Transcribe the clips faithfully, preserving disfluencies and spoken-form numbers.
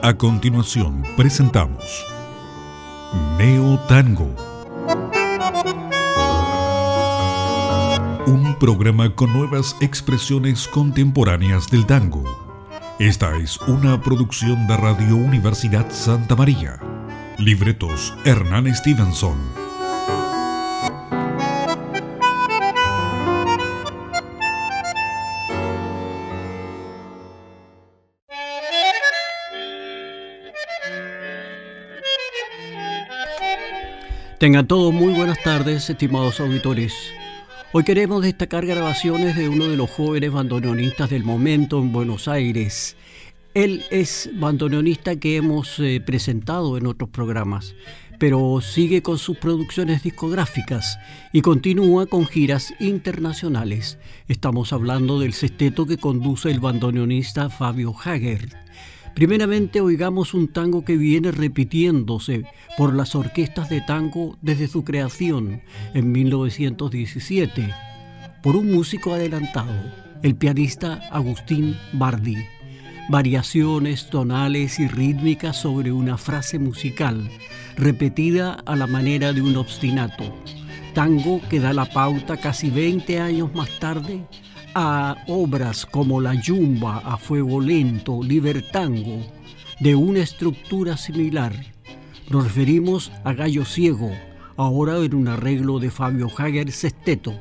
A continuación presentamos Neo Tango, un programa con nuevas expresiones contemporáneas del tango. Esta es una producción de Radio Universidad Santa María. Libretos Hernán Stevenson. Tengan todos muy buenas tardes, estimados auditores. Hoy queremos destacar grabaciones de uno de los jóvenes bandoneonistas del momento en Buenos Aires. Él es bandoneonista que hemos eh, presentado en otros programas, pero sigue con sus producciones discográficas y continúa con giras internacionales. Estamos hablando del sexteto que conduce el bandoneonista Fabio Hager. Primeramente oigamos un tango que viene repitiéndose por las orquestas de tango desde su creación en mil novecientos diecisiete, por un músico adelantado, el pianista Agustín Bardi. Variaciones tonales y rítmicas sobre una frase musical, repetida a la manera de un obstinato. Tango que da la pauta casi veinte años más tarde a obras como La Yumba a fuego lento, Libertango, de una estructura similar. Nos referimos a Gallo Ciego, ahora en un arreglo de Fabio Hager Sexteto.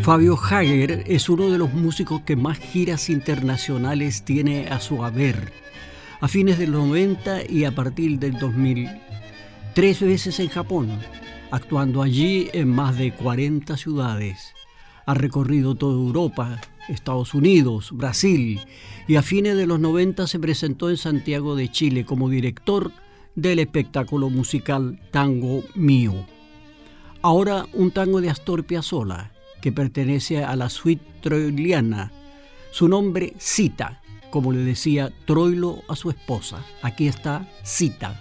Fabio Hager es uno de los músicos que más giras internacionales tiene a su haber. A fines del noventa y a partir del dos mil, tres veces en Japón, actuando allí en más de cuarenta ciudades. Ha recorrido toda Europa, Estados Unidos, Brasil, y a fines de los noventa se presentó en Santiago de Chile como director del espectáculo musical Tango Mío. Ahora un tango de Astor Piazzolla, que pertenece a la suite troiliana. Su nombre, Cita, como le decía Troilo a su esposa. Aquí está Cita.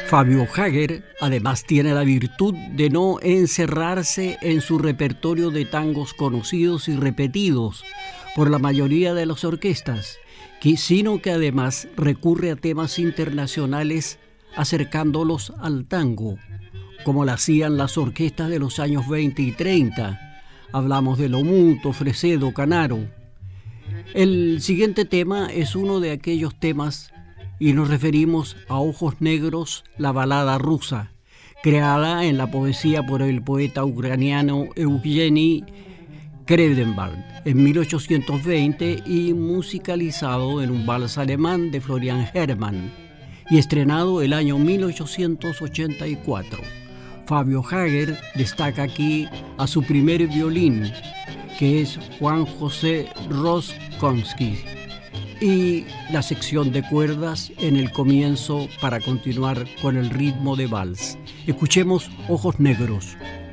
Fabio Hager además tiene la virtud de no encerrarse en su repertorio de tangos conocidos y repetidos por la mayoría de las orquestas, sino que además recurre a temas internacionales acercándolos al tango, como lo hacían las orquestas de los años veinte y treinta. Hablamos de Lomuto, Fresedo, Canaro. El siguiente tema es uno de aquellos temas y nos referimos a Ojos Negros, la balada rusa, creada en la poesía por el poeta ucraniano Eugeni Kredenwald en mil ochocientos veinte y musicalizado en un vals alemán de Florian Hermann y estrenado el año mil ochocientos ochenta y cuatro. Fabio Hager destaca aquí a su primer violín, que es Juan José Roskonski, y la sección de cuerdas en el comienzo para continuar con el ritmo de vals. Escuchemos Ojos Negros.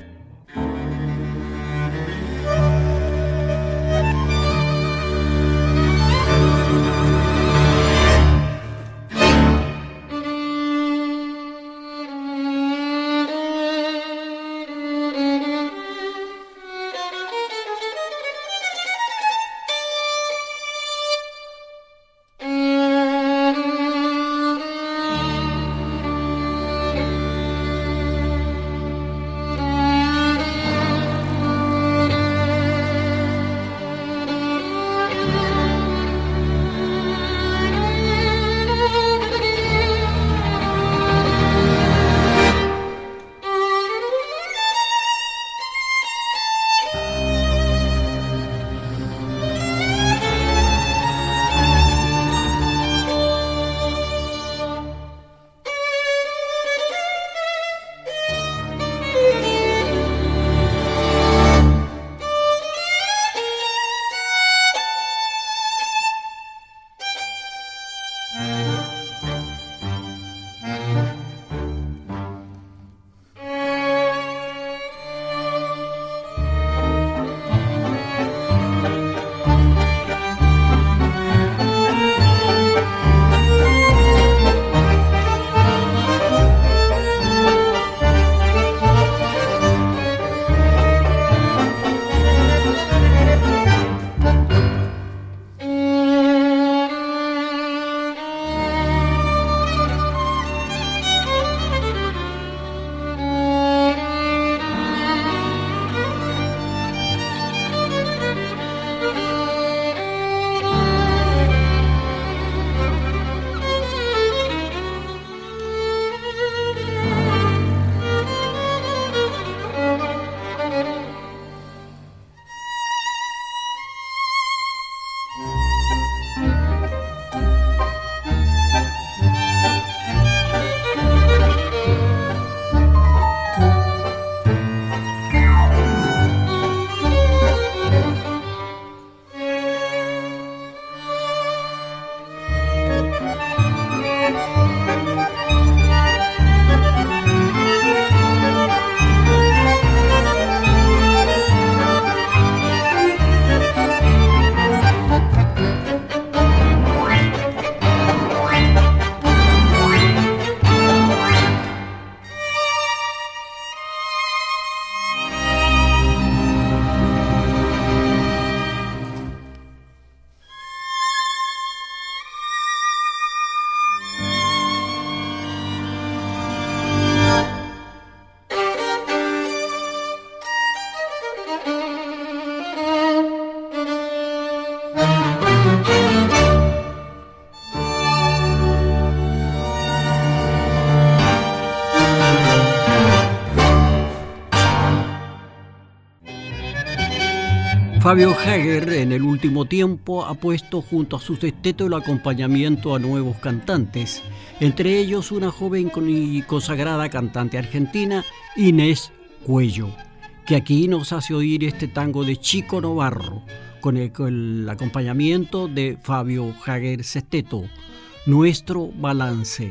Fabio Hager en el último tiempo ha puesto junto a su sexteto el acompañamiento a nuevos cantantes, entre ellos una joven y consagrada cantante argentina, Inés Cuello, que aquí nos hace oír este tango de Chico Novarro, con el, con el acompañamiento de Fabio Hager sexteto, Nuestro Balance.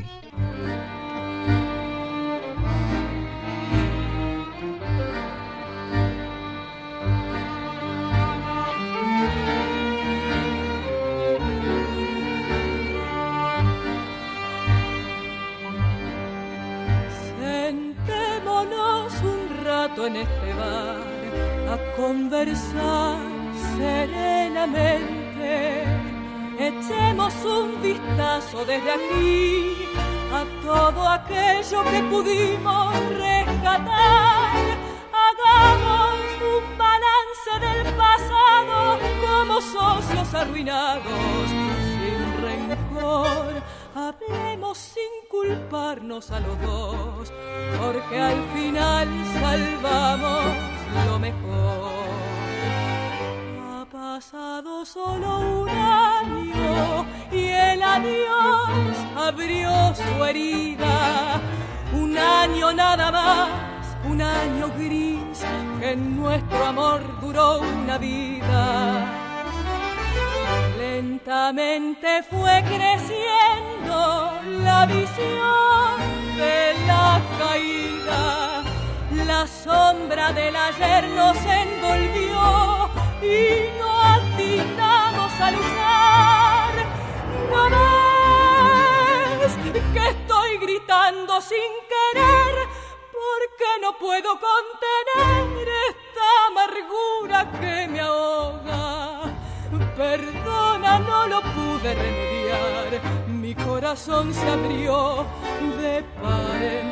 junto en este bar a conversar serenamente. Echemos un vistazo desde aquí a todo aquello que pudimos rescatar. Hagamos un balance del pasado como socios arruinados, sin rencor. Hablemos sin culparnos a los dos, porque al final salvamos lo mejor. Ha pasado solo un año y el adiós abrió su herida. Un año nada más, un año gris, que en nuestro amor duró una vida. Lentamente fue creciendo la visión de la caída. La sombra del ayer nos envolvió y no atinamos a luchar. ¿No ves que estoy gritando sin querer? Porque no puedo contener esta amargura que me ahoga. Perdona, no lo pude remediar. Mi corazón se abrió de par en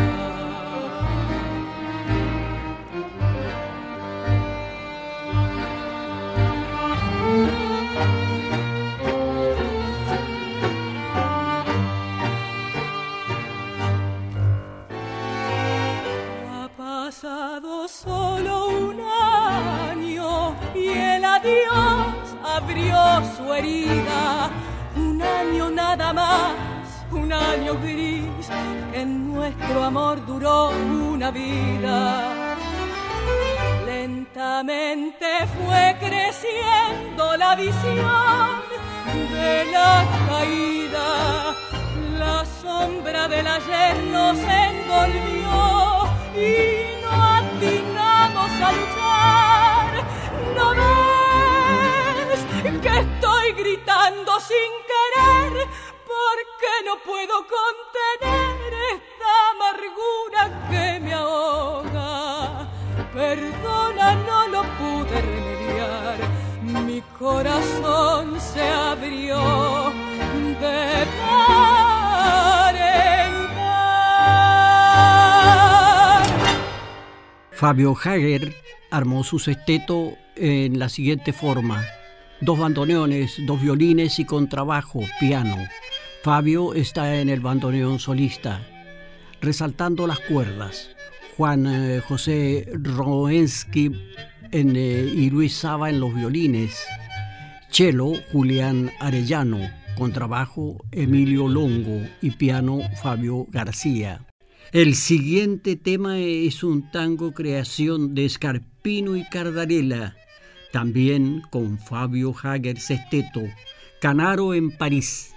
Ha pasado solo un año y el adiós abrió su herida. Un año nada más, un año gris, que en nuestro amor duró una vida. Lentamente fue creciendo la visión de la caída. La sombra del ayer nos envolvió y no atinamos a luchar. ¿No ves que estoy gritando sin querer? Porque no puedo contener esta amargura que me ahoga. Perdona, no lo pude remediar. Mi corazón se abrió de par en par. Fabio Hager armó su sexteto en la siguiente forma: dos bandoneones, dos violines y contrabajo, piano. Fabio está en el bandoneón solista, resaltando las cuerdas. Juan eh, José Roensky en, eh, y Luis Saba en los violines. Cello, Julián Arellano. Contrabajo, Emilio Longo. Y piano, Fabio García. El siguiente tema es un tango creación de Scarpino y Cardarella, también con Fabio Hager sexteto, Canaro en París.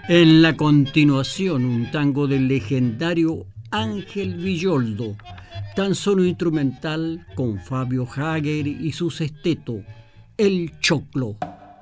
En la continuación, un tango del legendario Ángel Villoldo, tan solo instrumental con Fabio Hager y su sexteto, El Choclo.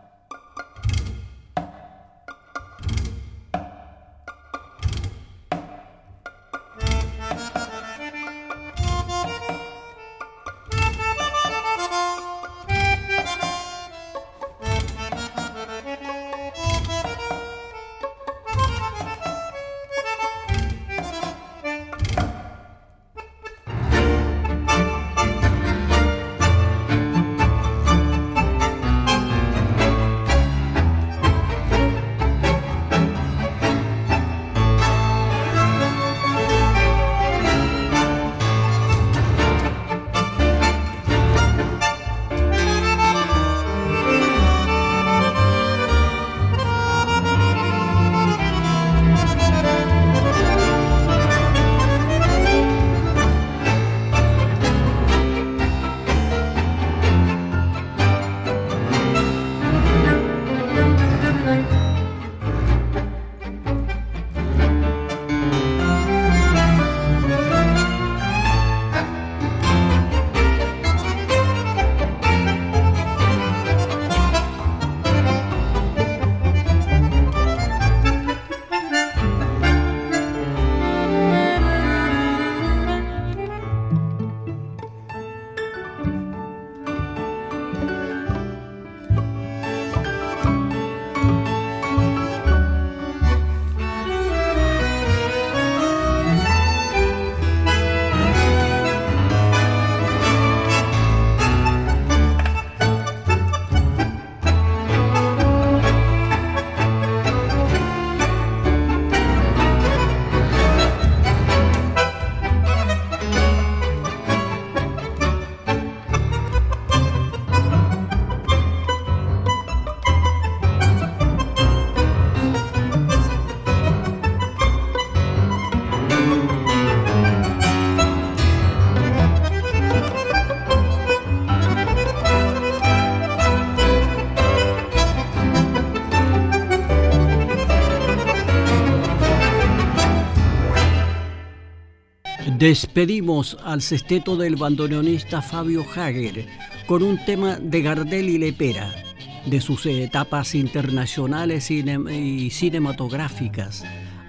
Despedimos al sexteto del bandoneonista Fabio Hager con un tema de Gardel y Lepera, de sus etapas internacionales y cinematográficas.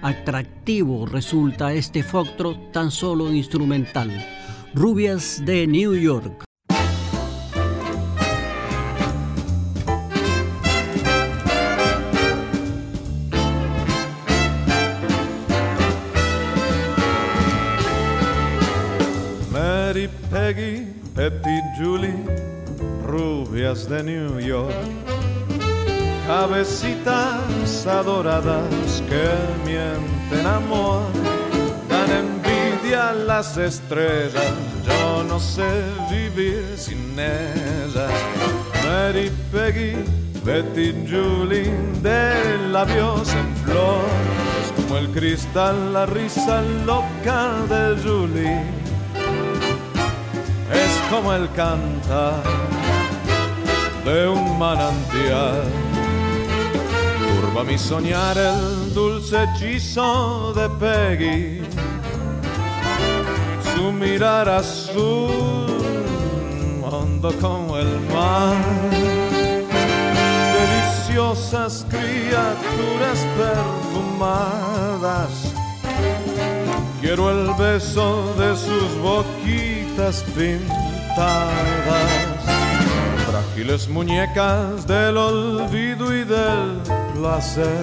Atractivo resulta este foxtrot tan solo instrumental. Rubias de New York. Peggy, Petty Julie, rubias de New York, cabecitas adoradas que mienten amor, dan envidia a las estrellas, yo no sé vivir sin ellas. Mary Peggy, Betty Julie, de labios en flor, es como el cristal la risa loca de Julie. Es como el cantar de un manantial, turba mi soñar el dulce hechizo de Peggy, su mirar azul, hondo como el mar, deliciosas criaturas perfumadas. Quiero el beso de sus boquitas pintadas, frágiles muñecas del olvido y del placer,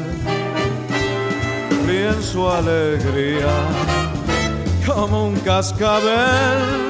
ríen su alegría como un cascabel.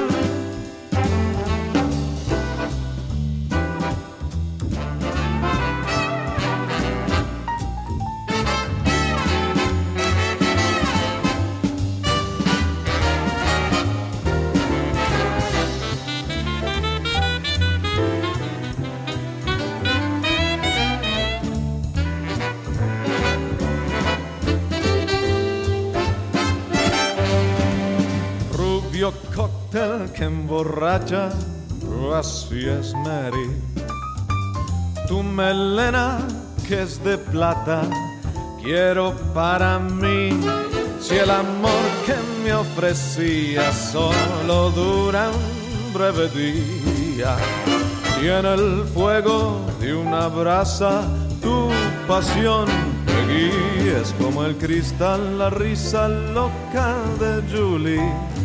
Cóctel que emborracha, así es Mary. Tu melena que es de plata, quiero para mí. Si el amor que me ofrecía solo dura un breve día, tiene el fuego de una brasa, tu pasión me guía. Es como el cristal, la risa loca de Julie.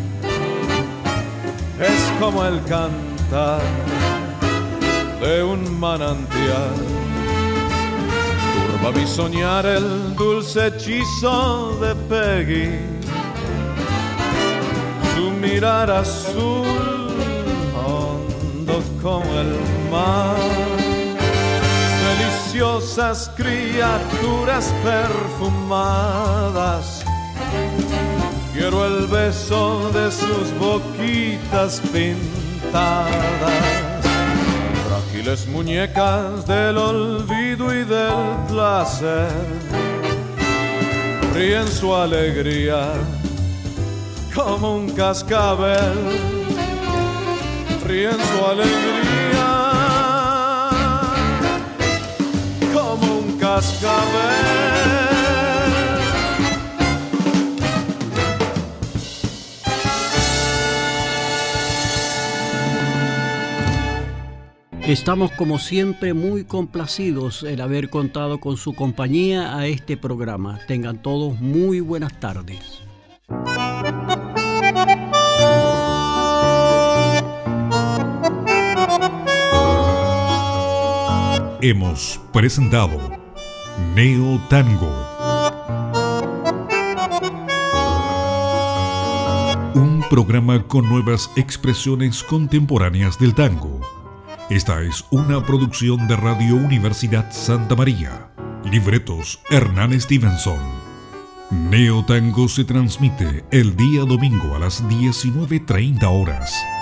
Es como el cantar de un manantial. Turba mi soñar el dulce hechizo de Peggy, su mirar azul hondo como el mar. Deliciosas criaturas perfumadas, quiero el beso de sus boquitas pintadas. Frágiles muñecas del olvido y del placer, ríen su alegría como un cascabel. Ríen su alegría como un cascabel. Estamos como siempre muy complacidos en haber contado con su compañía a este programa. Tengan todos muy buenas tardes. Hemos presentado Neo Tango, un programa con nuevas expresiones contemporáneas del tango. Esta es una producción de Radio Universidad Santa María. Libretos Hernán Stevenson. Neo Tango se transmite el día domingo a las diecinueve treinta horas.